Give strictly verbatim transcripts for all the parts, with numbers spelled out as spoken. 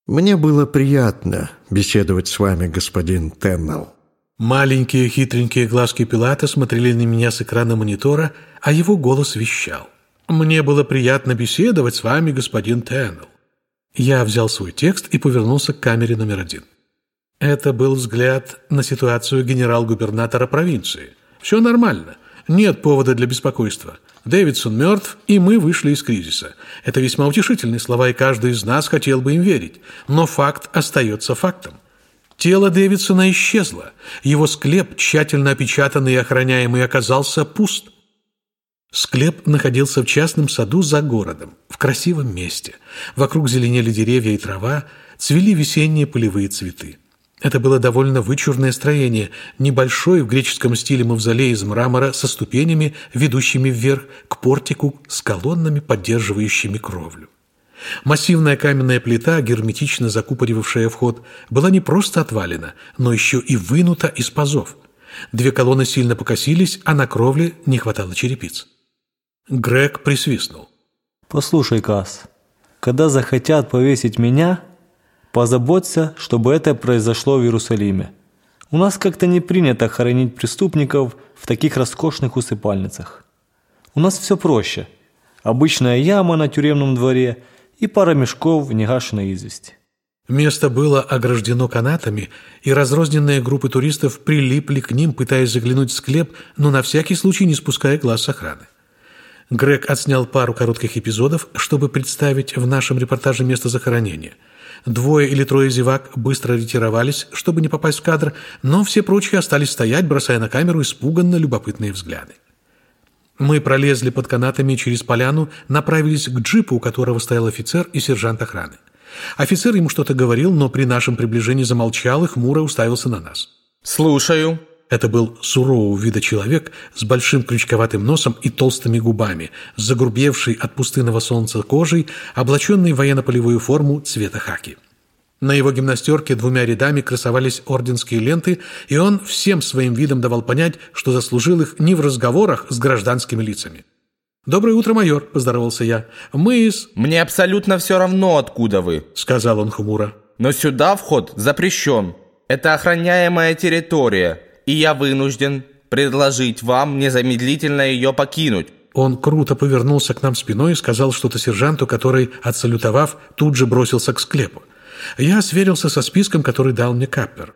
Мне было приятно беседовать с вами, господин Теннелл. Маленькие хитренькие глазки Пилата смотрели на меня с экрана монитора, а его голос вещал. «Мне было приятно беседовать с вами, господин Теннелл». Я взял свой текст и повернулся к камере номер один. Это был взгляд на ситуацию генерал-губернатора провинции. Все нормально. Нет повода для беспокойства. Дэвидсон мертв, и мы вышли из кризиса. Это весьма утешительные слова, и каждый из нас хотел бы им верить. Но факт остается фактом. Тело Дэвидсона исчезло. Его склеп, тщательно опечатанный и охраняемый, оказался пуст. Склеп находился в частном саду за городом, в красивом месте. Вокруг зеленели деревья и трава, цвели весенние полевые цветы. Это было довольно вычурное строение, небольшой в греческом стиле мавзолей из мрамора со ступенями, ведущими вверх к портику с колоннами, поддерживающими кровлю. Массивная каменная плита, герметично закупоривавшая вход, была не просто отвалена, но еще и вынута из пазов. Две колонны сильно покосились, а на кровле не хватало черепиц. Грег присвистнул. «Послушай, Касс, когда захотят повесить меня, позаботься, чтобы это произошло в Иерусалиме. У нас как-то не принято хоронить преступников в таких роскошных усыпальницах. У нас все проще. Обычная яма на тюремном дворе и пара мешков негашенной извести». Место было ограждено канатами, и разрозненные группы туристов прилипли к ним, пытаясь заглянуть в склеп, но на всякий случай не спуская глаз с охраны. Грег отснял пару коротких эпизодов, чтобы представить в нашем репортаже место захоронения. Двое или трое зевак быстро ретировались, чтобы не попасть в кадр, но все прочие остались стоять, бросая на камеру испуганно любопытные взгляды. Мы пролезли под канатами через поляну, направились к джипу, у которого стоял офицер и сержант охраны. Офицер ему что-то говорил, но при нашем приближении замолчал и хмуро уставился на нас. «Слушаю». Это был сурового вида человек с большим крючковатым носом и толстыми губами, с загрубевшей от пустынного солнца кожей, облаченной в военно-полевую форму цвета хаки. На его гимнастерке двумя рядами красовались орденские ленты, и он всем своим видом давал понять, что заслужил их не в разговорах с гражданскими лицами. «Доброе утро, майор», – поздоровался я. «Мы из...» «Мне абсолютно все равно, откуда вы», – сказал он хмуро. «Но сюда вход запрещен. Это охраняемая территория, и я вынужден предложить вам незамедлительно ее покинуть». Он круто повернулся к нам спиной и сказал что-то сержанту, который, отсалютовав, тут же бросился к склепу. Я сверился со списком, который дал мне Каппер.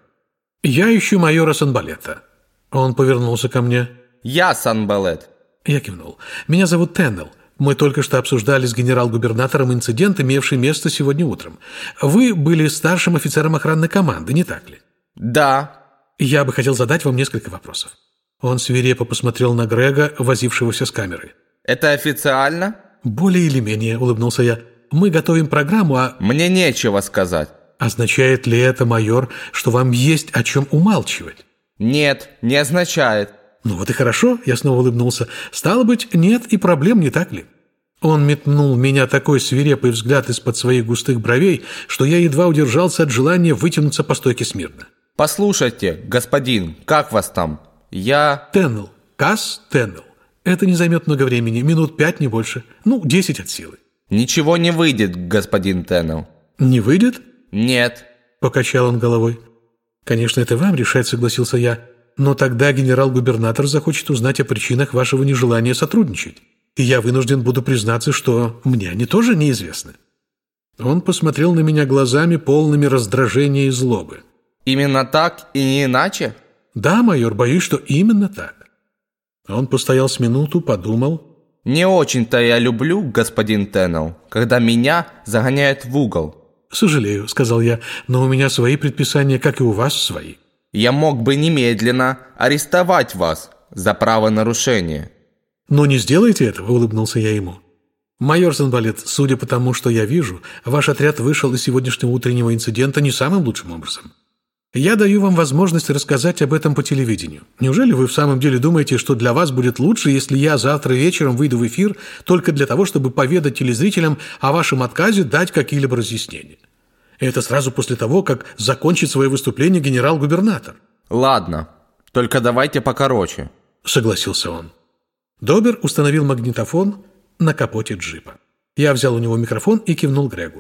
«Я ищу майора Санбалета». Он повернулся ко мне. «Я Санбалет». Я кивнул. «Меня зовут Теннелл. Мы только что обсуждали с генерал-губернатором инцидент, имевший место сегодня утром. Вы были старшим офицером охранной команды, не так ли?» «Да». «Я бы хотел задать вам несколько вопросов». Он свирепо посмотрел на Грега, возившегося с камерой. «Это официально?» «Более или менее», — улыбнулся я. «Мы готовим программу, а...» «Мне нечего сказать». «Означает ли это, майор, что вам есть о чем умалчивать?» «Нет, не означает». «Ну вот и хорошо», — я снова улыбнулся. «Стало быть, нет и проблем, не так ли?» Он метнул в меня такой свирепый взгляд из-под своих густых бровей, что я едва удержался от желания вытянуться по стойке смирно. «Послушайте, господин, как вас там? Я...» «Теннелл. Касс Теннелл. Это не займет много времени, минут пять, не больше. Ну, десять от силы». «Ничего не выйдет, господин Теннелл». «Не выйдет?» «Нет». Покачал он головой. «Конечно, это вам решать», — согласился я. «Но тогда генерал-губернатор захочет узнать о причинах вашего нежелания сотрудничать. И я вынужден буду признаться, что мне они тоже неизвестны». Он посмотрел на меня глазами, полными раздражения и злобы. «Именно так и не иначе?» «Да, майор, боюсь, что именно так». Он постоял с минуту, подумал. «Не очень-то я люблю, господин Теннелл, когда меня загоняют в угол». «Сожалею», — сказал я, — «но у меня свои предписания, как и у вас свои». «Я мог бы немедленно арестовать вас за правонарушение». «Но не сделайте этого», — улыбнулся я ему. «Майор Санбалет, судя по тому, что я вижу, ваш отряд вышел из сегодняшнего утреннего инцидента не самым лучшим образом. Я даю вам возможность рассказать об этом по телевидению. Неужели вы в самом деле думаете, что для вас будет лучше, если я завтра вечером выйду в эфир только для того, чтобы поведать телезрителям о вашем отказе дать какие-либо разъяснения? И это сразу после того, как закончит свое выступление генерал-губернатор». «Ладно, только давайте покороче», — согласился он. Добер установил магнитофон на капоте джипа. Я взял у него микрофон и кивнул Грегу.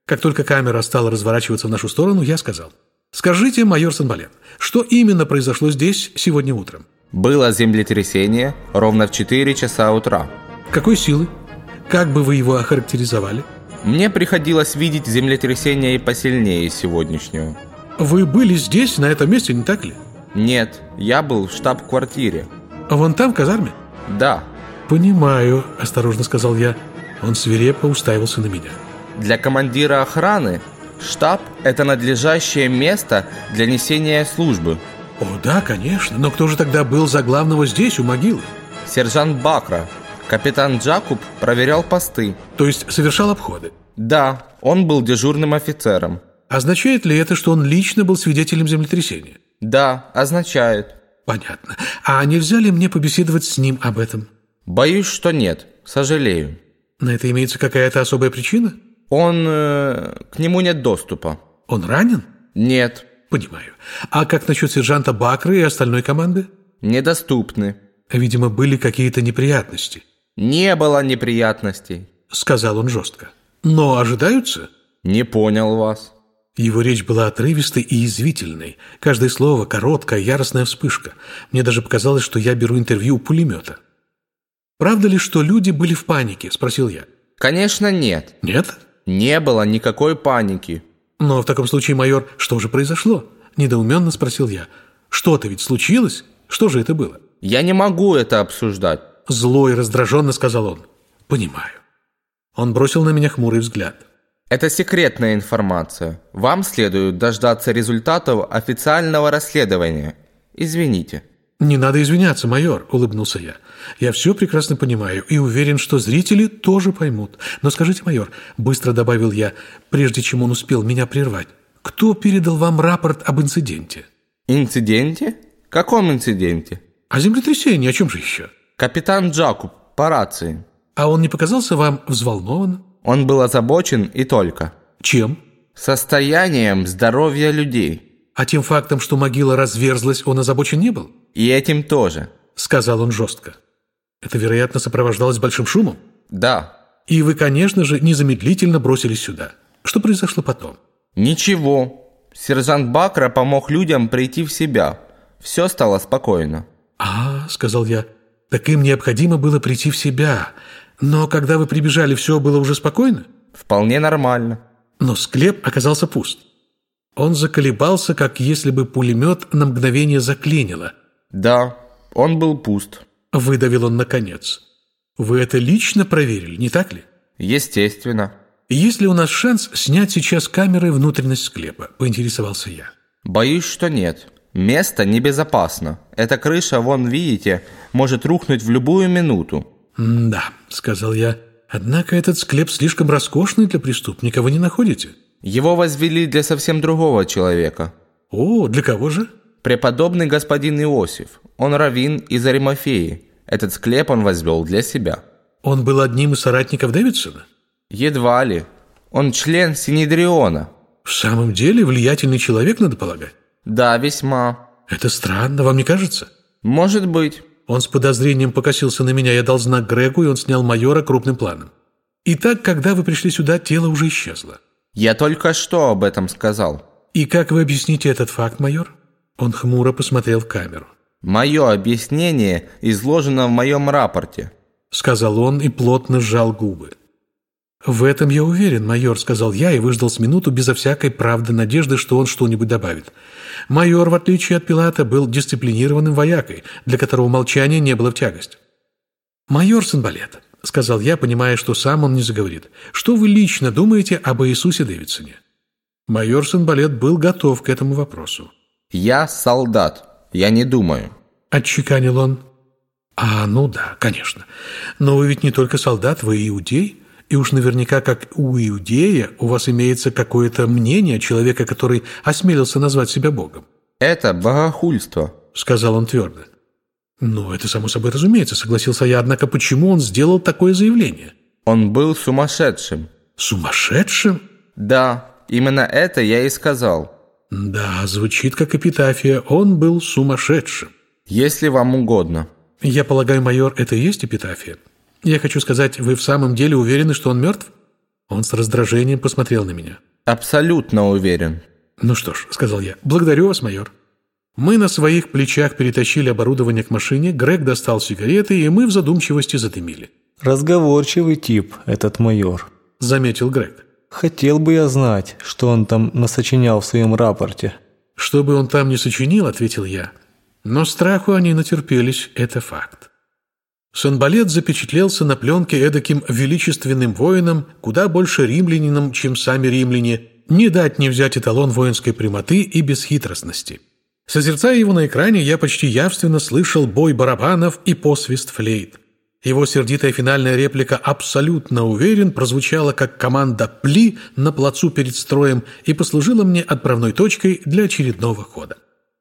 Как только камера стала разворачиваться в нашу сторону, я сказал: «Скажите, майор Санбалет, что именно произошло здесь сегодня утром?» Было землетрясение ровно в четыре часа утра. Какой силы? Как бы вы его охарактеризовали? Мне приходилось видеть землетрясение и посильнее сегодняшнего. Вы были здесь, на этом месте, не так ли? Нет, я был в штаб-квартире. А вон там, в казарме? Да. «Понимаю», – осторожно сказал я. Он свирепо уставился на меня. Для командира охраны штаб – это надлежащее место для несения службы. О, да, конечно, но кто же тогда был за главного здесь, у могилы? Сержант Бакра. Капитан Джакуб проверял посты. То есть совершал обходы? Да, он был дежурным офицером. Означает ли это, что он лично был свидетелем землетрясения? Да, означает. Понятно. А нельзя ли мне побеседовать с ним об этом? Боюсь, что нет. Сожалею. На это имеется какая-то особая причина? Он... Э, к нему нет доступа. Он ранен? Нет. Понимаю. А как насчет сержанта Бакры и остальной команды? Недоступны. Видимо, были какие-то неприятности. Не было неприятностей, сказал он жестко. Но ожидаются? Не понял вас. Его речь была отрывистой и язвительной. Каждое слово – короткая, яростная вспышка. Мне даже показалось, что я беру интервью у пулемета. «Правда ли, что люди были в панике?» – спросил я. Конечно, нет. Нет? Не было никакой паники. Но в таком случае, майор, что же произошло? Недоуменно спросил я. Что-то ведь случилось? Что же это было? Я не могу это обсуждать. Зло и раздраженно сказал он. Понимаю. Он бросил на меня хмурый взгляд. Это секретная информация. Вам следует дождаться результатов официального расследования. Извините. «Не надо извиняться, майор», – улыбнулся я. «Я все прекрасно понимаю и уверен, что зрители тоже поймут. Но скажите, майор», – быстро добавил я, прежде чем он успел меня прервать, «кто передал вам рапорт об инциденте?» «Инциденте? Каком инциденте?» «О землетрясении, о чем же еще?» «Капитан Джакуб, по рации». «А он не показался вам взволнованным?» Он был озабочен и только. «Чем?» «Состоянием здоровья людей». «А тем фактом, что могила разверзлась, он озабочен не был?» «И этим тоже», – сказал он жестко. «Это, вероятно, сопровождалось большим шумом?» «Да». «И вы, конечно же, незамедлительно бросились сюда. Что произошло потом?» «Ничего. Сержант Бакра помог людям прийти в себя. Все стало спокойно». «А, – сказал я, – так им необходимо было прийти в себя. Но когда вы прибежали, все было уже спокойно?» «Вполне нормально». Но склеп оказался пуст. Он заколебался, как если бы пулемет на мгновение заклинило. «Да, он был пуст», – выдавил он наконец. «Вы это лично проверили, не так ли?» «Естественно». «Есть ли у нас шанс снять сейчас камерой внутренность склепа?» – поинтересовался я. «Боюсь, что нет. Место небезопасно. Эта крыша, вон видите, может рухнуть в любую минуту». «Да», – сказал я. «Однако этот склеп слишком роскошный для преступника, вы не находите?» «Его возвели для совсем другого человека». «О, для кого же?» «Преподобный господин Иосиф. Он раввин из Аримафеи. Этот склеп он возвел для себя». «Он был одним из соратников Дэвидсона?» «Едва ли. Он член Синедриона». «В самом деле влиятельный человек, надо полагать?» «Да, весьма». «Это странно, вам не кажется?» «Может быть». Он с подозрением покосился на меня, я дал знак Грегу, и он снял майора крупным планом. «Итак, когда вы пришли сюда, тело уже исчезло». «Я только что об этом сказал». «И как вы объясните этот факт, майор?» Он хмуро посмотрел в камеру. «Мое объяснение изложено в моем рапорте», — сказал он и плотно сжал губы. «В этом я уверен, майор», — сказал я и выждал с минуту безо всякой правды надежды, что он что-нибудь добавит. Майор, в отличие от Пилата, был дисциплинированным воякой, для которого молчание не было в тягость. «Майор Санбалет», — сказал я, понимая, что сам он не заговорит, — «что вы лично думаете об Иисусе Дэвидсоне?» Майор Санбалет был готов к этому вопросу. «Я солдат, я не думаю», — отчеканил он. «А, ну да, конечно. Но вы ведь не только солдат, вы иудей, и уж наверняка, как у иудея, у вас имеется какое-то мнение человека, который осмелился назвать себя Богом». «Это богохульство», — сказал он твердо. «Ну, это само собой разумеется», — согласился я, однако почему он сделал такое заявление? «Он был сумасшедшим». «Сумасшедшим?» «Да, именно это я и сказал». «Да, звучит как эпитафия. Он был сумасшедшим». «Если вам угодно». «Я полагаю, майор, это и есть эпитафия? Я хочу сказать, вы в самом деле уверены, что он мертв?» Он с раздражением посмотрел на меня. Абсолютно уверен. «Ну что ж», — сказал я, — «благодарю вас, майор». Мы на своих плечах перетащили оборудование к машине, Грег достал сигареты, и мы в задумчивости задымили. «Разговорчивый тип этот майор», — заметил Грег. «Хотел бы я знать, что он там насочинял в своем рапорте». «Что бы он там ни сочинил», — ответил я. Но страху они натерпелись, это факт. Санбалет запечатлелся на пленке эдаким величественным воином, куда больше римлянином, чем сами римляне, не дать не взять эталон воинской прямоты и бесхитростности. Созерцая его на экране, я почти явственно слышал бой барабанов и посвист флейт. Его сердитая финальная реплика «абсолютно уверен» прозвучала как команда «пли» на плацу перед строем и послужила мне отправной точкой для очередного хода.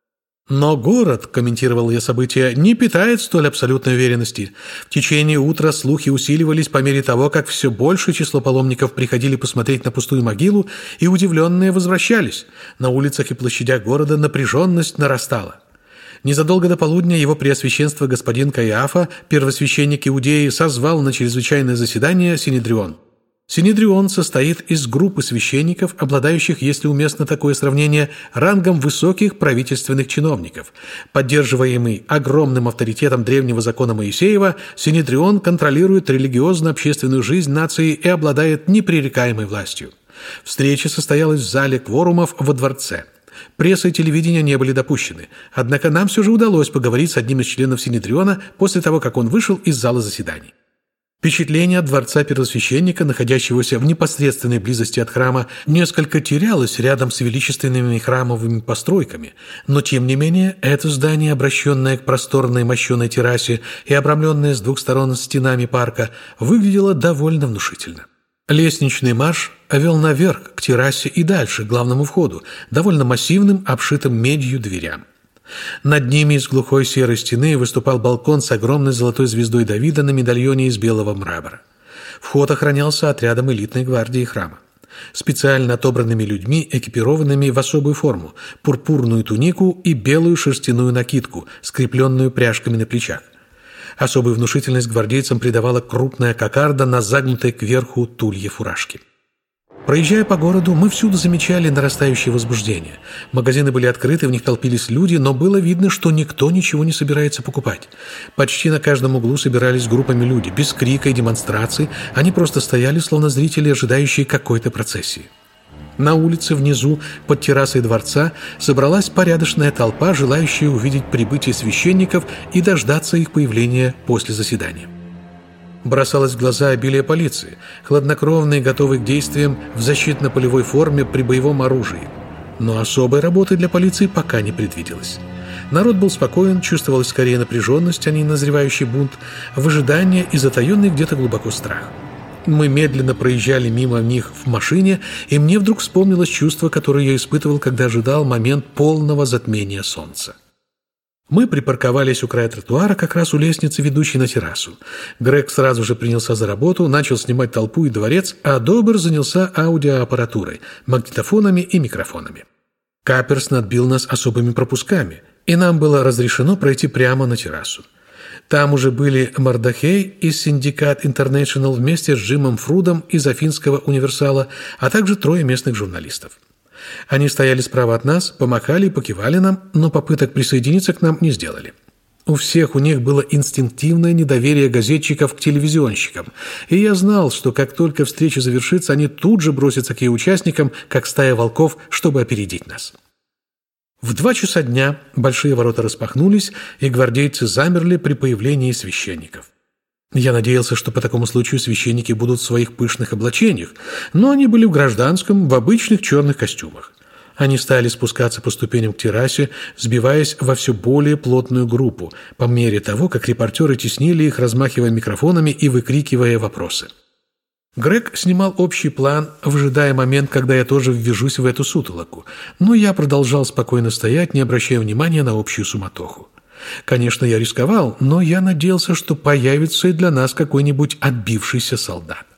«Но город», — комментировал я события, — «не питает столь абсолютной уверенности. В течение утра слухи усиливались по мере того, как все большее число паломников приходили посмотреть на пустую могилу и удивленные возвращались. На улицах и площадях города напряженность нарастала. Незадолго до полудня его преосвященство господин Каиафа, первосвященник Иудеи, созвал на чрезвычайное заседание Синедрион. Синедрион состоит из группы священников, обладающих, если уместно такое сравнение, рангом высоких правительственных чиновников. Поддерживаемый огромным авторитетом древнего закона Моисеева, Синедрион контролирует религиозно-общественную жизнь нации и обладает непререкаемой властью. Встреча состоялась в зале кворумов во дворце. Пресса и телевидение не были допущены, однако нам все же удалось поговорить с одним из членов Синедриона после того, как он вышел из зала заседаний. Впечатление от дворца первосвященника, находящегося в непосредственной близости от храма, несколько терялось рядом с величественными храмовыми постройками, но тем не менее это здание, обращенное к просторной мощеной террасе и обрамленное с двух сторон стенами парка, выглядело довольно внушительно. Лестничный марш вел наверх, к террасе и дальше, к главному входу, довольно массивным, обшитым медью дверям. Над ними из глухой серой стены выступал балкон с огромной золотой звездой Давида на медальоне из белого мрамора. Вход охранялся отрядом элитной гвардии храма. Специально отобранными людьми, экипированными в особую форму, пурпурную тунику и белую шерстяную накидку, скрепленную пряжками на плечах. Особую внушительность гвардейцам придавала крупная кокарда на загнутой кверху тулье фуражки. Проезжая по городу, мы всюду замечали нарастающее возбуждение. Магазины были открыты, в них толпились люди, но было видно, что никто ничего не собирается покупать. Почти на каждом углу собирались группами люди, без крика и демонстраций, они просто стояли, словно зрители, ожидающие какой-то процессии. На улице внизу, под террасой дворца, собралась порядочная толпа, желающая увидеть прибытие священников и дождаться их появления после заседания. Бросалось в глаза обилие полиции, хладнокровные, готовые к действиям в защитно-полевой форме при боевом оружии. Но особой работы для полиции пока не предвиделось. Народ был спокоен, чувствовалась скорее напряженность, а не назревающий бунт, выжидание и затаенный где-то глубоко страх. Мы медленно проезжали мимо них в машине, и мне вдруг вспомнилось чувство, которое я испытывал, когда ожидал момент полного затмения солнца. Мы припарковались у края тротуара, как раз у лестницы, ведущей на террасу. Грег сразу же принялся за работу, начал снимать толпу и дворец, а Добер занялся аудиоаппаратурой, магнитофонами и микрофонами. Каперс надбил нас особыми пропусками, и нам было разрешено пройти прямо на террасу. Там уже были Мардахей из Syndicate International вместе с Джимом Фрудом из Афинского универсала, а также трое местных журналистов. Они стояли справа от нас, помахали и покивали нам, но попыток присоединиться к нам не сделали. У всех у них было инстинктивное недоверие газетчиков к телевизионщикам, и я знал, что как только встреча завершится, они тут же бросятся к ее участникам, как стая волков, чтобы опередить нас. В два часа дня большие ворота распахнулись, и гвардейцы замерли при появлении священников. Я надеялся, что по такому случаю священники будут в своих пышных облачениях, но они были в гражданском, в обычных черных костюмах. Они стали спускаться по ступеням к террасе, сбиваясь во все более плотную группу, по мере того, как репортеры теснили их, размахивая микрофонами и выкрикивая вопросы. Грег снимал общий план, выжидая момент, когда я тоже ввяжусь в эту сутолоку, но я продолжал спокойно стоять, не обращая внимания на общую суматоху. Конечно, я рисковал, но я надеялся, что появится и для нас какой-нибудь отбившийся солдат.